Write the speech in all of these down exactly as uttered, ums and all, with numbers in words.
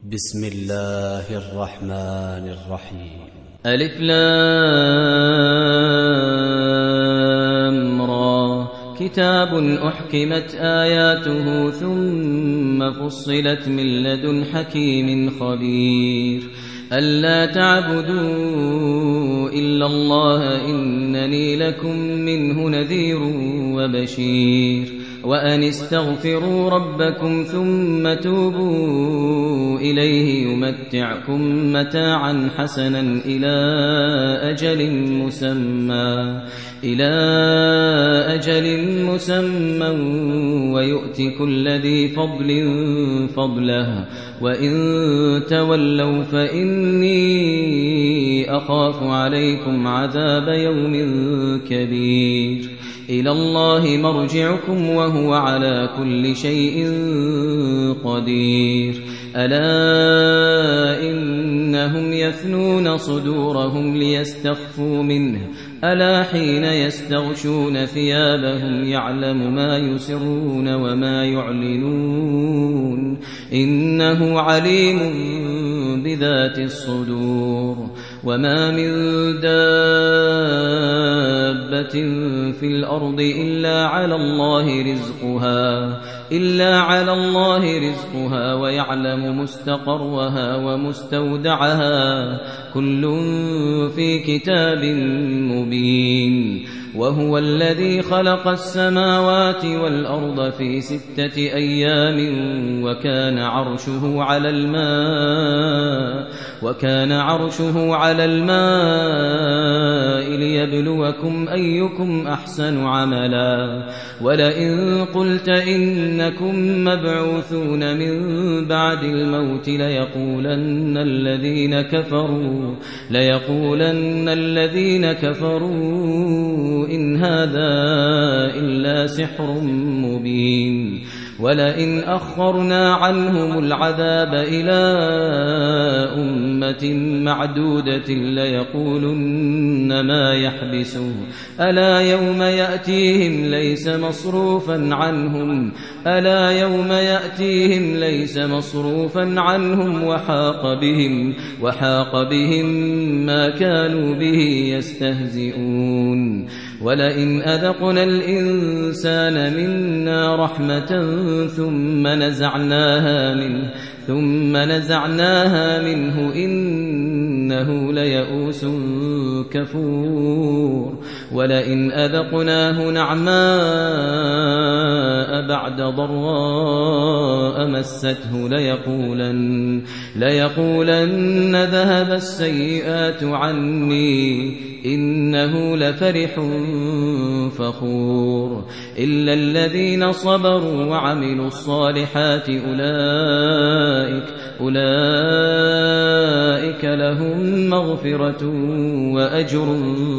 بسم الله الرحمن الرحيم. ألف لام را كتاب أحكمت آياته ثم فصلت من لدن حكيم خبير ألا تعبدوا إلا الله إنني لكم منه نذير وبشير وأن استغفروا ربكم ثم توبوا إليه يمتعكم متاعا حسنا إلى أجل مسمى إلى أجل مسمى ويؤت كل ذي فضل فضله وإن تولوا فإني أخاف عليكم عذاب يوم كبير إلى الله مرجعكم وهو على كل شيء قدير ألا إنهم يثنون صدورهم ليستخفوا منه ألا حين يستغشون ثيابهم يعلم ما يسرون وما يعلنون إنه عليم بذات الصدور وما من دابة في الأرض إلا على الله رزقها إلا على الله رزقها ويعلم مستقرها ومستودعها كل في كتاب مبين وهو الذي خلق السماوات والأرض في ستة أيام وكان عرشه على الماء وكان عرشه على الماء ليبلوكم أيكم أحسن عملا ولئن قلت إنكم مبعوثون من بعد الموت ليقولن الذين كفروا ليقولن الذين كفروا إن هذا إلا سحر مبين ولئن أخرنا عنهم العذاب إلى أمة معدودة ليقولن ما يحبسه ألا يوم يأتيهم ليس مصروفا عنهم ألا يوم يأتيهم ليس مصروفا عنهم وحاق بهم وحاق بهم ما كانوا به يستهزئون ولئن أذقنا الإنسان منا رحمة ثم نزعناها منه ثم نزعناها منه إنه ليئوس كفور ولئن أذقناه نعماء بعد ضراء مسته ليقولن ليقولن ذهب السيئات عني إنه لفرح فخور إلا الذين صبروا وعملوا الصالحات أولئك أولئك لهم مغفرة وأجر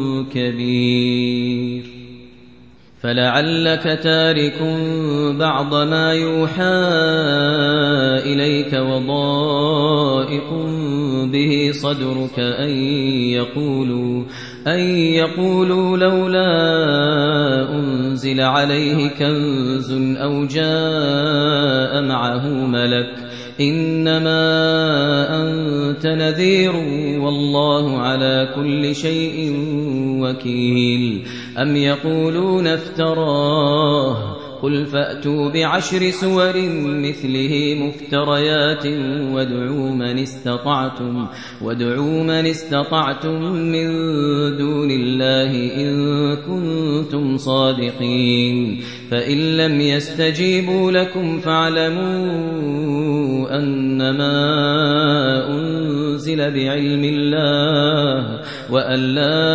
كبير فلعلك تارك بعض ما يوحى إليك وضائق به صدرك أن يقولوا أن يقولوا لولا أنزل عليه كنز أو جاء معه ملك إنما أنت نذير والله على كل شيء وكيل أم يقولون افتراه قل فأتوا بعشر سور مثله مفتريات وادعوا من استطعتم وادعوا من استطعتم من دون الله إن كنتم صادقين فإن لم يستجيبوا لكم فاعلموا أنما أنزل بعلم الله وأن لا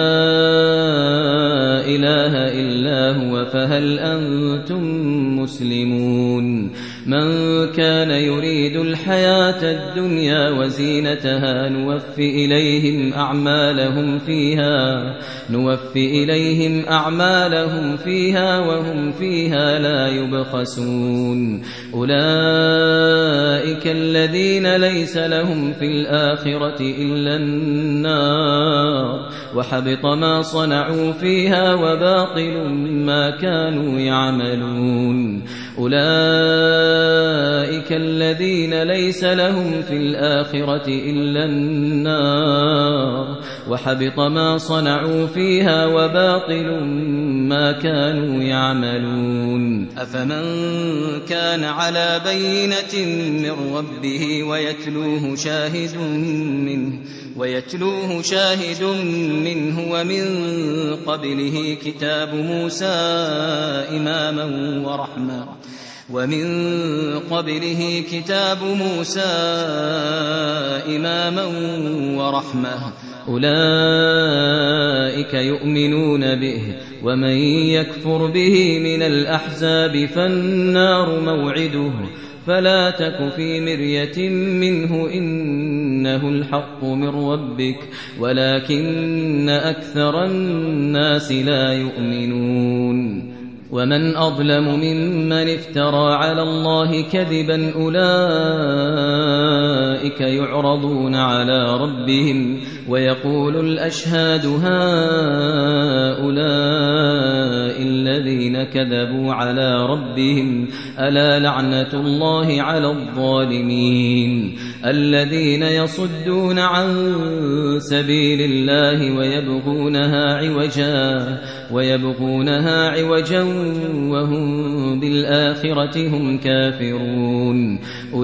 إله إلا هو فهل أنتم مسلمون من كان يريد الحياة الدنيا وزينتها نوفي إليهم أعمالهم فيها نوفي إليهم أعمالهم فيها وهم فيها لا يبخسون أولئك الذين ليس لهم في الآخرة إلا النار وحبط ما صنعوا فيها وباطل ما كانوا يعملون أولئك الذين ليس لهم في الآخرة إلا النار وحبط ما صنعوا فيها وباطل ما كانوا يعملون أفمن كان على بينة من ربه ويتلوه شاهد منه ويتلوه شاهد منه ومن قبله كتاب موسى إماما ورحمة ومن قبله كتاب موسى إماما ورحمة أولئك يؤمنون به ومن يكفر به من الأحزاب فالنار موعده فلا تك في مرية منه إنه الحق من ربك ولكن أكثر الناس لا يؤمنون ومن أظلم ممن افترى على الله كذبا أولئك يعرضون على ربهم ويقول الأشهاد هؤلاء الذين كذبوا على ربهم ألا لعنة الله على الظالمين الذين يصدون عن سبيل الله ويبغونها عوجا ويبغونها عوجا وهم بالآخرة هم كافرون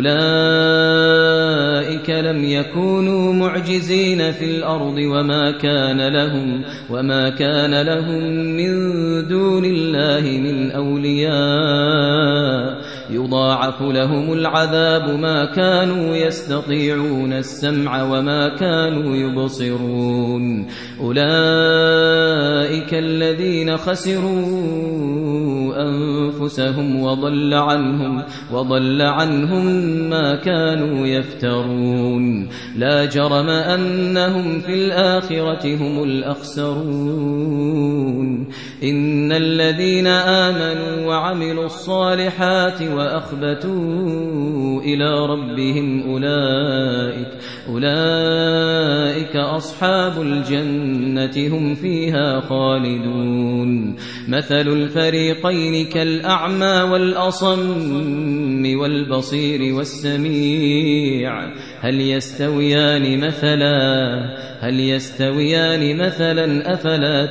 أولئك لم يكونوا معجزين في الأرض وما كان لهم وما كان لهم من دون الله من أولياء يضاعف لهم العذاب ما كانوا يستطيعون السمع وما كانوا يبصرون أولئك الذين خسروا أنفسهم وضل عنهم وضل عنهم ما كانوا يفترون لا جرم أنهم في الآخرة هم الأخسرون إن الذين آمنوا وعملوا الصالحات وأخبتوا إلى ربهم أولئك أولئك أصحاب الجنة هم فيها خالدون مثل الفريقين كالأعمى والأصم والبصير والسميع هل يستويان مثلا هل يستويان مثلا أفلا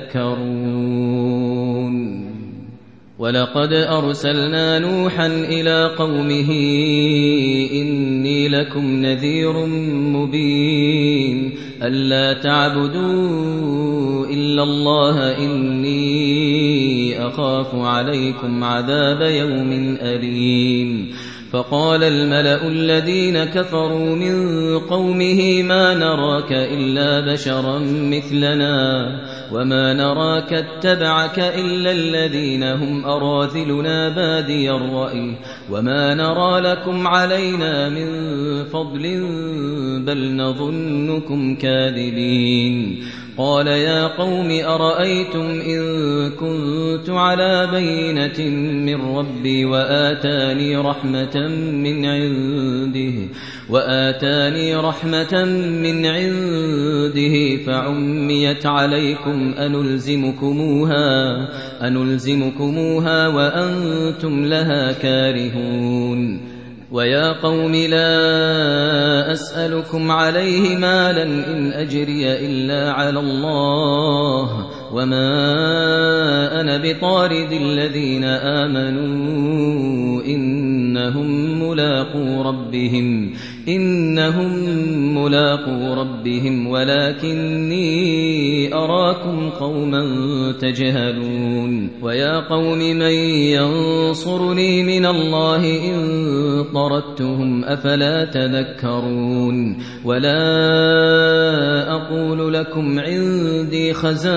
تذكرون ولقد أرسلنا نوحا إلى قومه إني لكم نذير مبين ألا تعبدوا إلا الله إني أخاف عليكم عذاب يوم أليم فقال الملأ الذين كفروا من قومه ما نراك إلا بشرا مثلنا وما نراك اتبعك إلا الذين هم أراذلنا بادي الرأي وما نرى لكم علينا من فضل بل نظنكم كاذبين قال يا قوم أرأيتم إن كنت على بينة من ربي وآتاني رحمة من عنده وآتاني رحمة من عنده فعميت عليكم أنلزمكموها أنلزمكموها وأنتم لها كارهون ويا قوم لا أسألكم عليه مالا إن أجري إلا على الله وما أنا بطارد الذين آمنوا إنهم ملاقو ربهم إنهم ملاقو ربهم ولكني أراكم قوما تجهلون ويا قوم من ينصرني من الله إن طردتهم أفلا تذكرون ولا أقول لكم عندي خزائن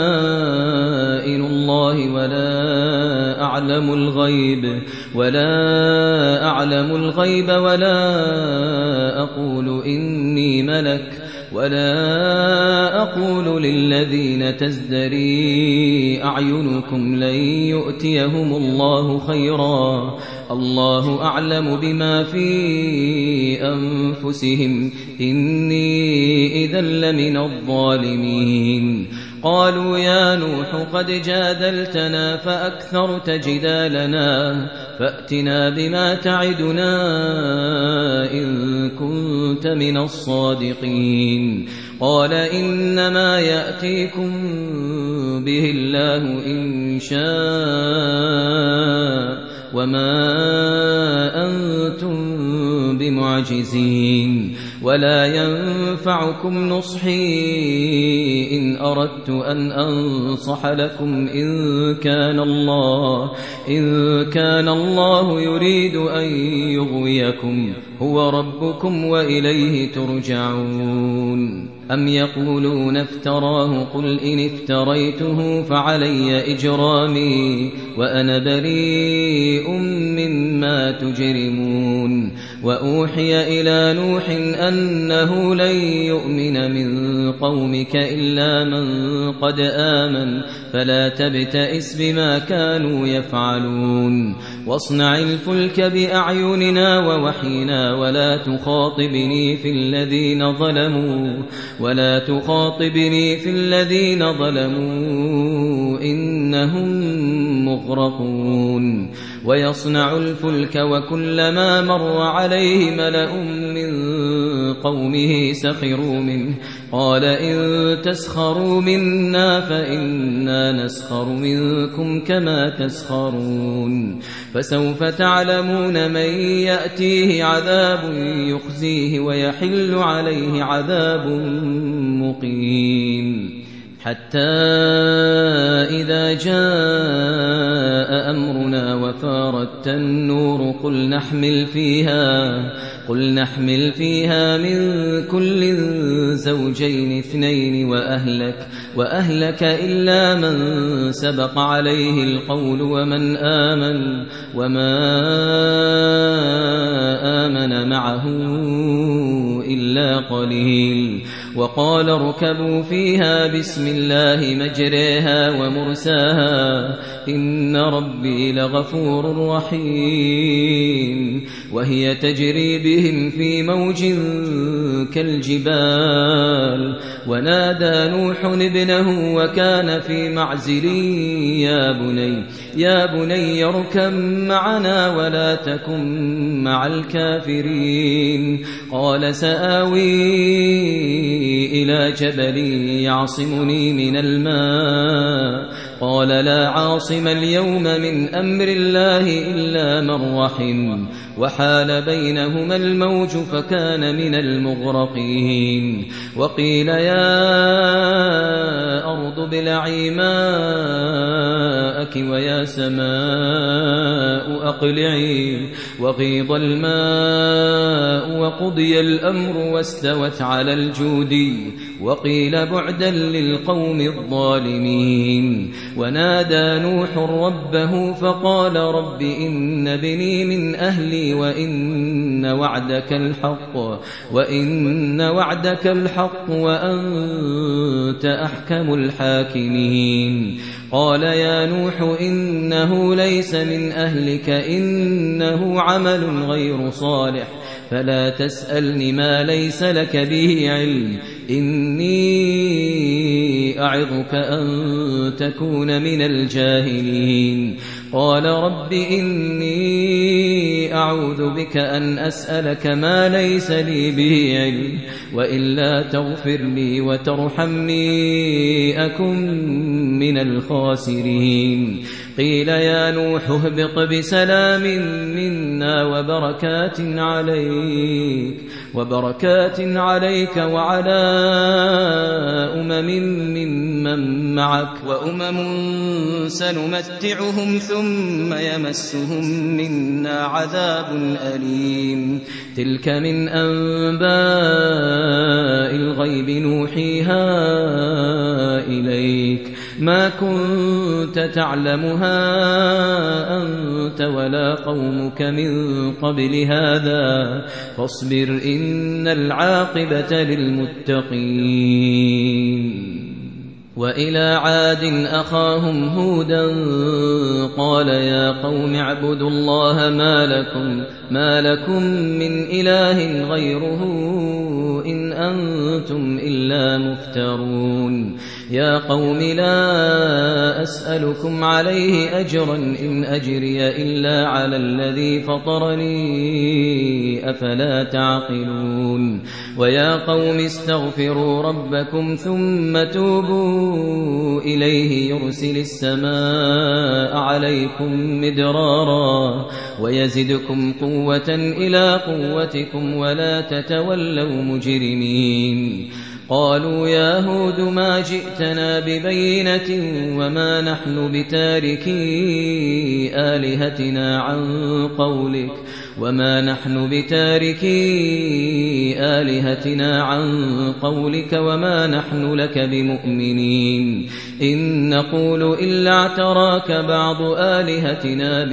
الله ولا أعلم الغيب ولا أعلم الغيب ولا أقول إني ملك ولا أقول للذين تزدري أعينكم لن يؤتيهم الله خيرا الله أعلم بما في أنفسهم إني إذا لمن الظالمين قالوا يا نوح قد جادلتنا فأكثرت جدالنا فأتنا بما تعدنا إن كنت من الصادقين قال إنما يأتيكم به الله إن شاء وما أنتم بمعجزين ولا ينفعكم نصحي إن أردت أن أنصح لكم إن كان الله إن كان الله يريد أن يغويكم هو ربكم وإليه ترجعون أم يقولون افتراه قل إن افتريته فعلي إجرامي وأنا بريء مما تجرمون وأوحي إلى نوح أنه لن يؤمن من قومك إلا من قد آمن فلا تبتئس بما كانوا يفعلون واصنع الفلك بأعيننا ووحينا ولا تخاطبني في الذين ظلموا ولا تخاطبني في الذين ظلموا إنهم مغرقون ويصنع الفلك وكلما مر عليه ملأ من قومه سخروا منه قال إن تسخروا منا فإنا نسخر منكم كما تسخرون فسوف تعلمون من يأتيه عذاب يخزيه ويحل عليه عذاب مقيم حتى إذا جاء أمرنا وفارت النور قل نحمل فيها قل نحمل فيها من كل زوجين اثنين وأهلك وأهلك إلا من سبق عليه القول ومن آمن وما آمن معه إلا قليل وقال اركبوا فيها بسم الله مجريها ومرساها إن ربي لغفور رحيم وهي تجري بهم في موج كالجبال ونادى نوح ابنه وكان في معزل يا بني يا بني اركب معنا ولا تكن مع الكافرين قال سآوي إلى جبل يعصمني من الماء قال لا عاصم اليوم من أمر الله إلا من رحم وحال بينهما الموج فكان من المغرقين وقيل يا أرض ابلعي ماءك ويا سماء أقلعي وغيض الماء وقضي الأمر واستوت على الجودي وقيل بعدا للقوم الظالمين ونادى نوح ربه فقال رب إن بني من أهلي وإن وعدك الحق وإن وعدك الحق وأنت أحكم الحاكمين قال يا نوح إنه ليس من أهلك إنه عمل غير صالح فلا تسألني ما ليس لك به علم إني أعظك أن تكون من الجاهلين قال رب إني أعوذ بك أن أسألك ما ليس لي به علم وإلا تغفر لي وترحمني أكن من الخاسرين قيل يا نوح اهبط بسلام منا وبركات عليك وبركات عليك وعلى أمم ممن معك وأمم سنمتعهم ثم يمسهم منا عذاب أليم تلك من أنباء الغيب نوحيها إليك ما كنت تعلمها أنت ولا قومك من قبل هذا فاصبر إن العاقبة للمتقين وإلى عاد أخاهم هودا قال يا قوم اعبدوا الله ما لكم ما لكم من إله غيره إن أنتم إلا مفترون يا قوم لا أسألكم عليه أجرا إن أجري إلا على الذي فطرني أفلا تعقلون ويا قوم استغفروا ربكم ثم توبوا إليه يرسل السماء عليكم مدرارا ويزدكم قوة إلى قوتكم ولا تتولوا مجرمين قالوا يا هود ما جئتنا ببينة وما نحن بتاركي آلهتنا عن قولك وما نحن بتاركي آلهتنا عن قولك وما نحن لك بمؤمنين إن نقول إلا اعتراك بعض آلهتنا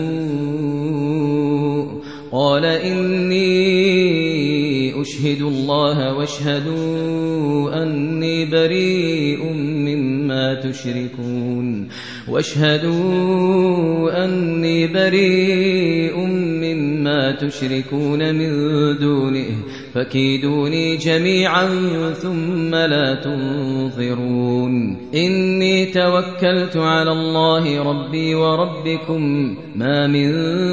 بسوء قال إني أشهد الله واشهدوا أني بريء مما تشركون واشهدوا أني بريء مما تشركون من دونه فكيدوني جميعا ثم لا تنظرون إني توكلت على الله ربي وربكم ما من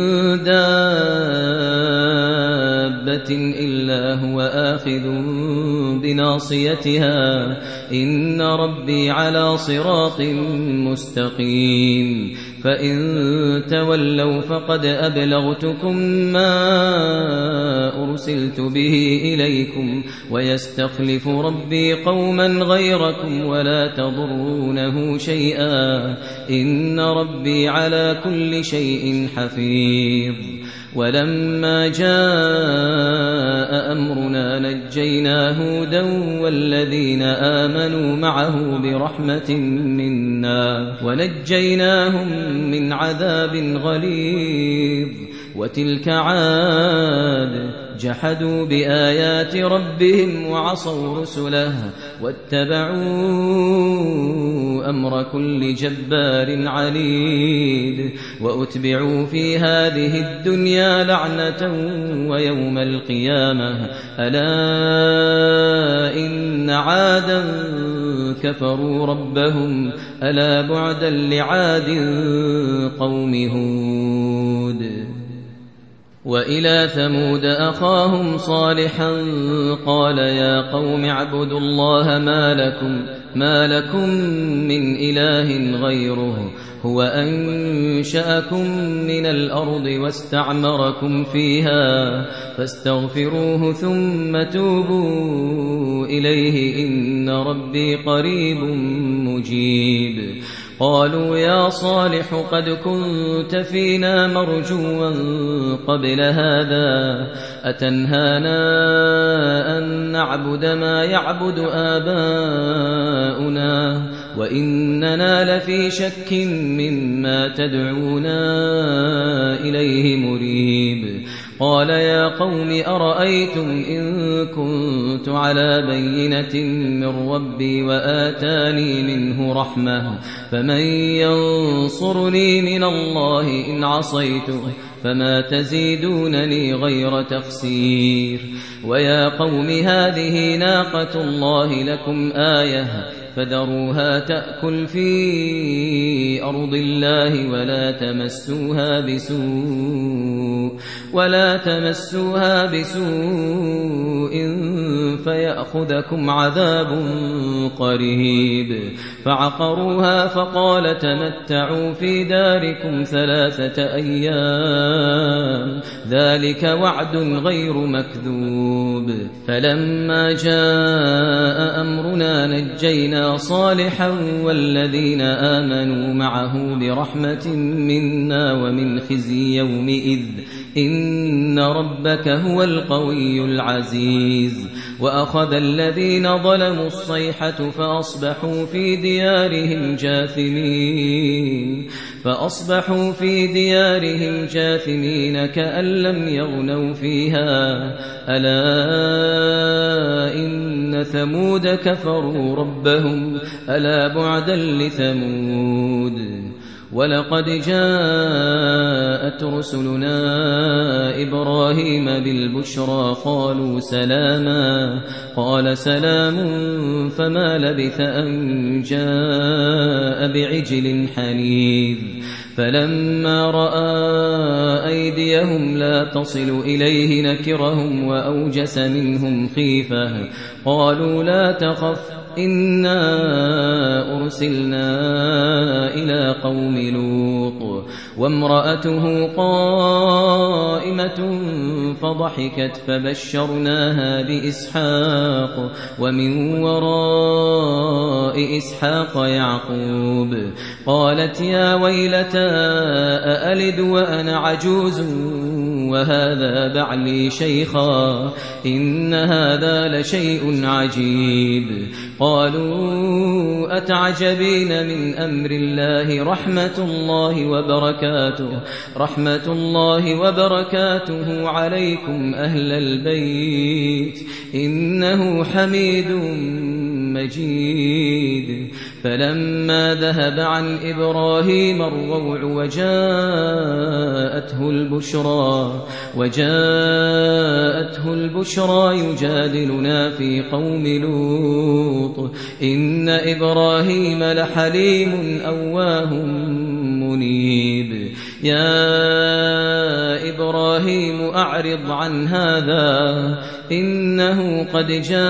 دابة إلا هو آخذ بناصيتها إن ربي على صراط مستقيم فإن تولوا فقد أبلغتكم ما أرسلت به إليكم ويستخلف ربي قوما غيركم ولا تضرونه شيئا إن ربي على كل شيء حفيظ ولما جاء أمرنا نجينا هودا والذين آمنوا معه برحمة منا ونجيناهم من عذاب غليظ وتلك عاد جحدوا بآيات ربهم وعصوا رسله واتبعوا أمر كل جبار عنيد وأتبعوا في هذه الدنيا لعنة ويوم القيامة ألا إن عادا كفروا ربهم ألا بعدا لعاد قوم هود وإلى ثمود أخاهم صالحا قال يا قوم اعبدوا الله ما لكم ما لكم من إله غيره هو أنشأكم من الأرض واستعمركم فيها فاستغفروه ثم توبوا إليه إن ربي قريب مجيب قالوا يا صالح قد كنت فينا مرجوا قبل هذا أتنهانا أن نعبد ما يعبد آباؤنا وإننا لفي شك مما تدعونا إليه مريب قال يا قوم أرأيتم إن كنت على بينة من ربي وآتاني منه رحمة فمن ينصرني من الله إن عصيته فما تزيدونني غير تخسير ويا قوم هذه ناقة الله لكم آية فذروها تأكل في أرض الله ولا تمسوها بسوء ولا تمسوها بسوء فيأخذكم عذاب قريب فعقروها فقال تمتعوا في داركم ثلاثة أيام ذلك وعد غير مكذوب فلما جاء أمرنا نجينا صالحا والذين آمنوا معه برحمة منا ومن خزي يومئذ إن ربك هو القوي العزيز وأخذ الذين ظلموا الصيحة فأصبحوا في ديارهم جاثمين فأصبحوا في ديارهم جاثمين كأن لم يغنوا فيها ألا إن ثمود كفروا ربهم ألا بعدا لثمود ولقد جاءت رسلنا إبراهيم بالبشرى قالوا سلاما قال سلام فما لبث أن جاء بعجل حنيذ فلما رأى أيديهم لا تصل إليه نكرهم وأوجس منهم خيفة قالوا لا تخف إنا أرسلنا إلى قوم لوط وامرأته قائمة فضحكت فبشرناها بإسحاق ومن وراء إسحاق يعقوب قالت يا ويلتى أألد وأنا عجوز وهذا بعلي شيخا إن هذا لشيء عجيب قالوا أتعجبين من أمر الله رحمة الله وبركاته رحمة الله وبركاته عليكم أهل البيت إنه حميد مجيد فلما ذهب عن إبراهيم الروع وجاءته البشرى وجاءته البشرى يجادلنا في قوم لوط إن إبراهيم لحليم أواه منيب يا إبراهيم أعرض عن هذا إنه قد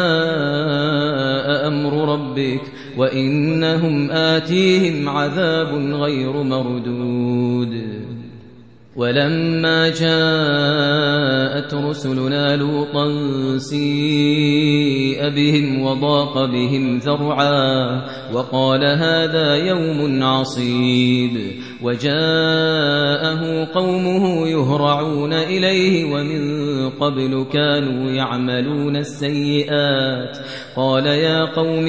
جاء أمر ربك وإنهم آتيهم عذاب غير مردود ولما جاءت رسلنا لوطا سيء بهم وضاق بهم ذرعا وقال هذا يوم عصيب وجاءه قومه يهرعون إليه ومن قبل كانوا يعملون السيئات قال يا قوم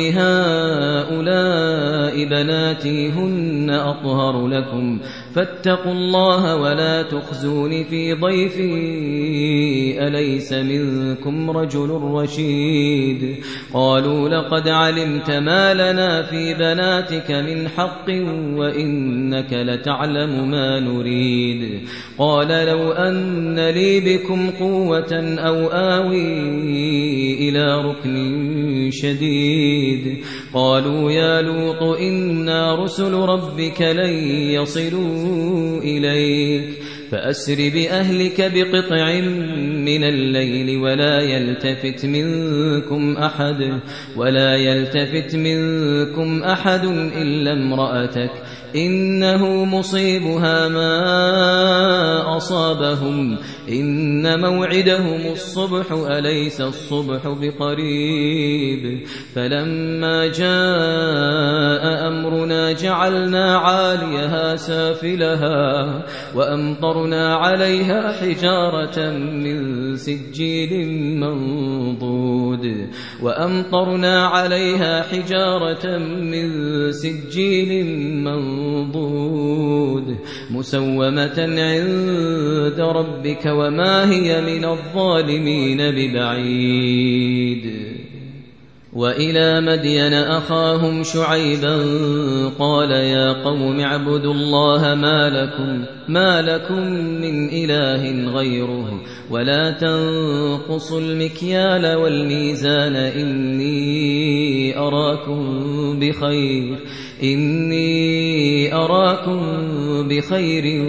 هؤلاء بناتي هن أطهر لكم فاتقوا الله ولا تخزون في ضيفي أليس منكم رجل رشيد قالوا لقد علمت ما لنا في بناتك من حق وإنك لتعلم ما نريد قال لو أن لي بكم قوة أو آوي إلى ركن شديد قالوا يا لوط إنا رسل ربك لن يصلوا إليك فأسر بأهلك بقطع من الليل ولا يلتفت منكم أحد ولا يلتفت منكم أحد إلا امرأتك إنه مصيبها ما أصابهم إن موعدهم الصبح أليس الصبح بقريب فلما جاء أمرنا جعلنا عاليها سافلها وأمطرنا عليها حجارة من سجيل منضود وأمطرنا عليها حجارة من سجيل منضود منضود مسومة عند ربك وما هي من الظالمين ببعيد وإلى مدين أخاهم شعيبا قال يا قوم اعبدوا الله ما لكم ما لكم من إله غيره ولا تنقصوا المكيال والميزان إني أراكم بخير إني أراكم بخير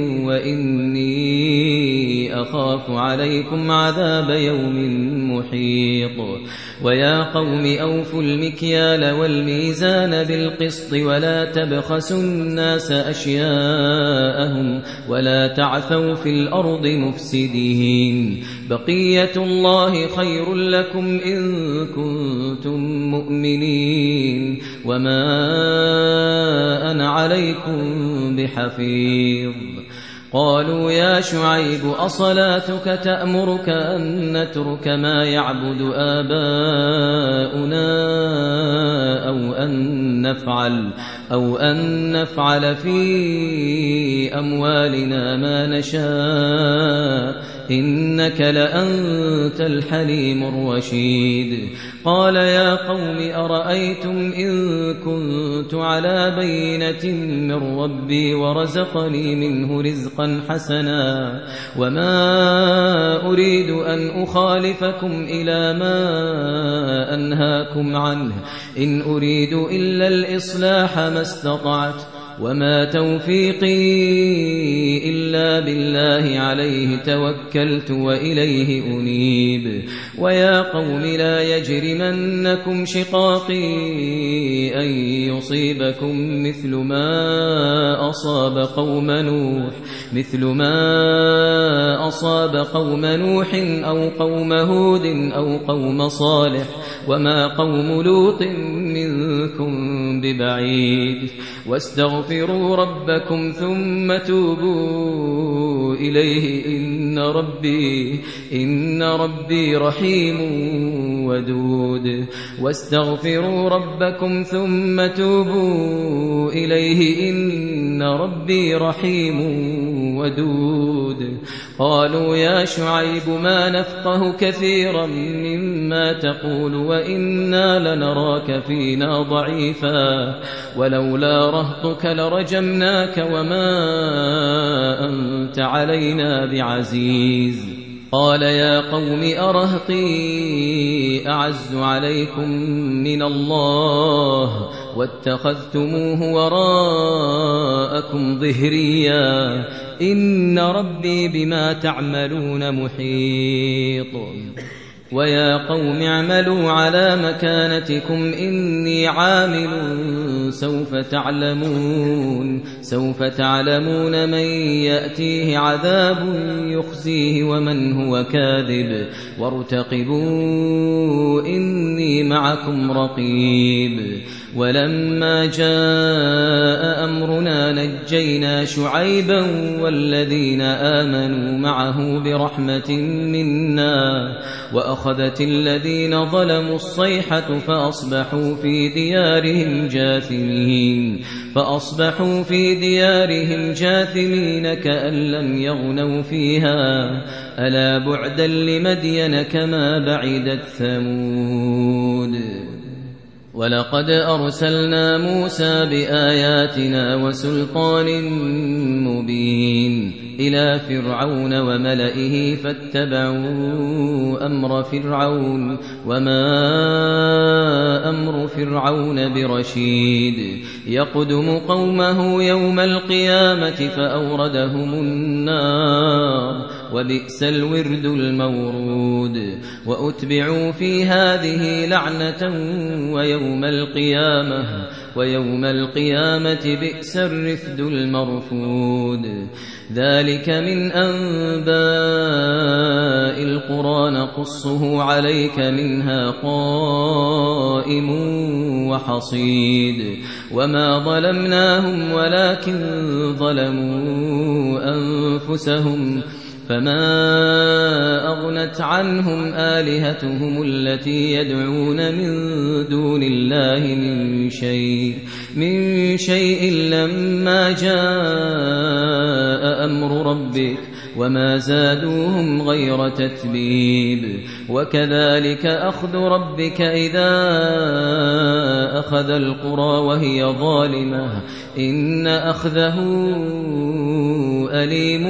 وإني أخاف عليكم عذاب يوم محيط ويا قوم أوفوا المكيال والميزان بالقسط ولا تبخسوا الناس أشياءهم ولا تعثوا في الأرض مفسدين بقية الله خير لكم إن كنتم مؤمنين وما أنا عليكم بحفيظ قالوا يا شعيب أصلاتك تأمرك أن نترك ما يعبد آباؤنا أو أن نفعل أو أن نفعل في أموالنا ما نشاء إنك لأنت الحليم الرشيد قال يا قوم أرأيتم إن كنت على بينة من ربي ورزقني منه رزقا حسنا وما أريد أن أخالفكم إلى ما أنهاكم عنه إن أريد إلا الإصلاح ما استطعت وما توفيقي إلا بالله عليه توكلت وإليه أنيب ويا قوم لا يجرمنكم شقاقي أن يصيبكم مثل ما أصاب قوم نوح مثل ما أصاب قوم نوح أو قوم هود أو قوم صالح وما قوم لوط منكم ببعيد واستغفروا ربكم ثم توبوا إليه إن ربي إن ربي رحيم ودود واستغفروا ربكم ثم توبوا إليه إن ربي رحيم ودود قالوا يا شعيب ما نفقه كثيرا مما تقول وإنا لنراك فينا ضعيفا ولولا رهطك لرجمناك وما أنت علينا بعزيز قال يا قوم أرهطي أعز عليكم من الله واتخذتموه وراءكم ظهريا إن ربي بما تعملون محيط ويا قوم اعملوا على مكانتكم إني عامل سوف تعلمون سوف تعلمون من يأتيه عذاب يخزيه ومن هو كاذب وارتقبوا إني معكم رقيب ولما جاء أمرنا نجينا شعيبا والذين آمنوا معه برحمة منا وأخذت الذين ظلموا الصيحة فأصبحوا في ديارهم جاثمين فأصبحوا في ديارهم جاثمين كأن لم يغنوا فيها ألا بعدا لمدين كما بعدت ثمود ولقد أرسلنا موسى بآياتنا وسلطان مبين إلى فرعون وملئه فاتبعوا أمر فرعون وما أمر فرعون برشيد يقدم قومه يوم القيامة فأوردهم النار وبئس الورد المورود وأتبعوا في هذه لعنة ويوم القيامة ويوم القيامة بئس الرفد المرفود ذلك من أنباء القرى نقصه عليك منها قائم وحصيد وما ظلمناهم ولكن ظلموا أنفسهم فما أغنت عنهم آلهتهم التي يدعون من دون الله من شيء من شيء لما جاء أمر ربك وما زادوهم غير تتبيب وكذلك أخذ ربك إذا أخذ القرى وهي ظالمة إن أخذه أليم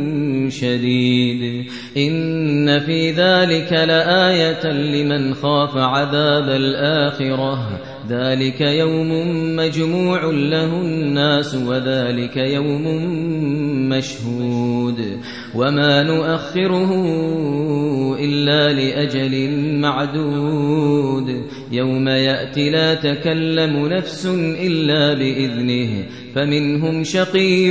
شديد إن في ذلك لآية لمن خاف عذاب الآخرة ذلك يوم مجموع له الناس وذلك يوم مشهود وما نؤخره إلا لأجل معدود يوم يأتي لا تكلم نفس إلا بإذنه فمنهم شقي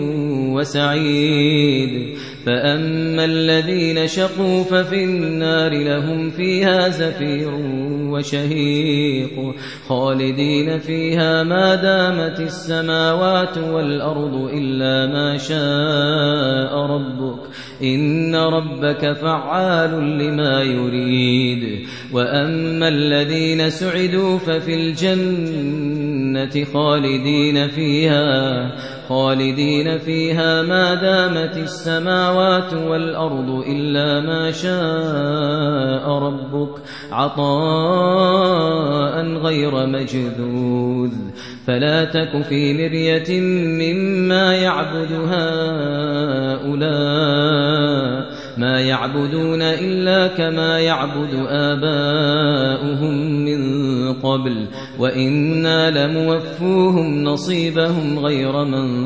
وسعيد فأما الذين شقوا ففي النار لهم فيها زفير وشهيق خالدين فيها ما دامت السماوات والأرض إلا ما شاء ربك إن ربك فعال لما يريد وأما الذين سعدوا ففي الجنة خالدين فيها خالدين فيها ما دامت السماوات والأرض إلا ما شاء ربك عطاء عطاء غير مجذوذ فلا تك في مرية مما يعبد هؤلاء ما يعبدون إلا كما يعبد آباؤهم من قبل وإنا لموفوهم نصيبهم غير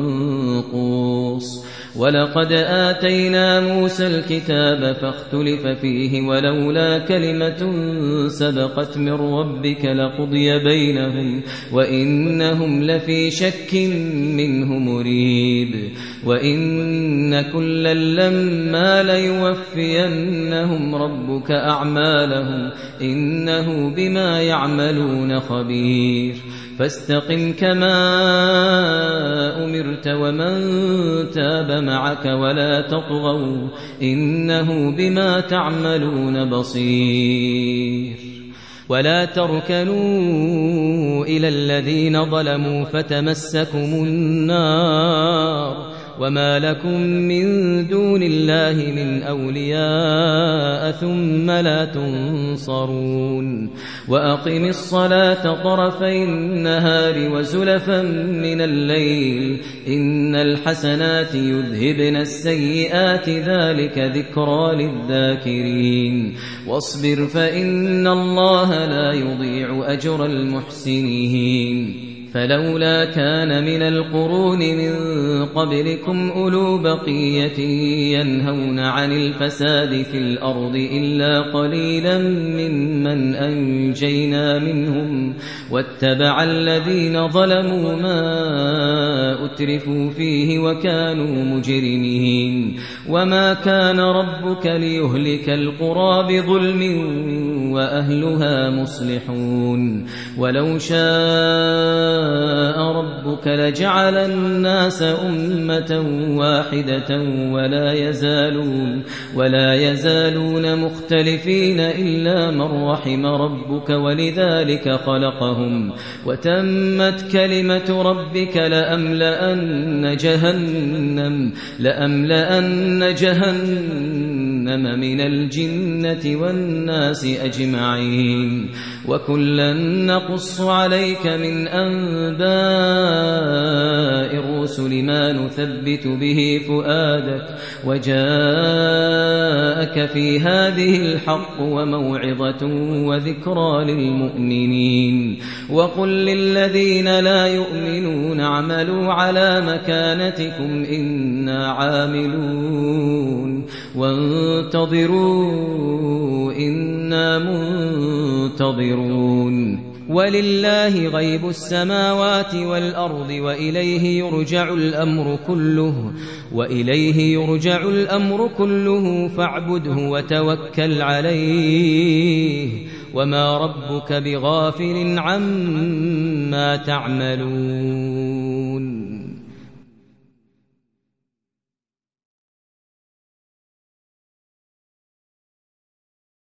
منقوص ولقد آتينا موسى الكتاب فاختلف فيه ولولا كلمة سبقت من ربك لقضي بينهم وإنهم لفي شك منه مريب وإن كلا لما ليوفينهم ربك أعمالهم إنه بما يعملون خبير فاستقم كما أمرت ومن تاب معك ولا تطغوا إنه بما تعملون بصير ولا تركنوا إلى الذين ظلموا فتمسكم النار وما لكم من دون الله من أولياء ثم لا تنصرون وأقم الصلاة طرفي النهار وزلفا من الليل إن الحسنات يذهبن السيئات ذلك ذكرى للذاكرين واصبر فإن الله لا يضيع أجر المحسنين فلولا كان من القرون من قبلكم أولو بقية ينهون عن الفساد في الأرض إلا قليلا ممن أنجينا منهم واتبع الذين ظلموا ما أترفوا فيه وكانوا مجرمين وما كان ربك ليهلك القرى بظلم وأهلها مصلحون ولو شاء ربك لجعل الناس أمة واحدة ولا يزالون ولا يزالون مختلفين إلا من رحم ربك ولذلك خلقهم وتمت كلمة ربك لأملأن جهنم لأملأن جهنم من الجنة والناس أجمعين وكلا نقص عليك من أنباء الرسل ما نثبت به فؤادك وجاءك في هذه الحق وموعظة وذكرى للمؤمنين وقل للذين لا يؤمنون اعملوا على مكانتكم إنا عاملون وانتظروا إنا منتظرون ولله غيب السماوات والأرض وإليه يرجع الأمر كله وإليه يرجع الأمر كله فاعبده وتوكل عليه وما ربك بغافل عما تعملون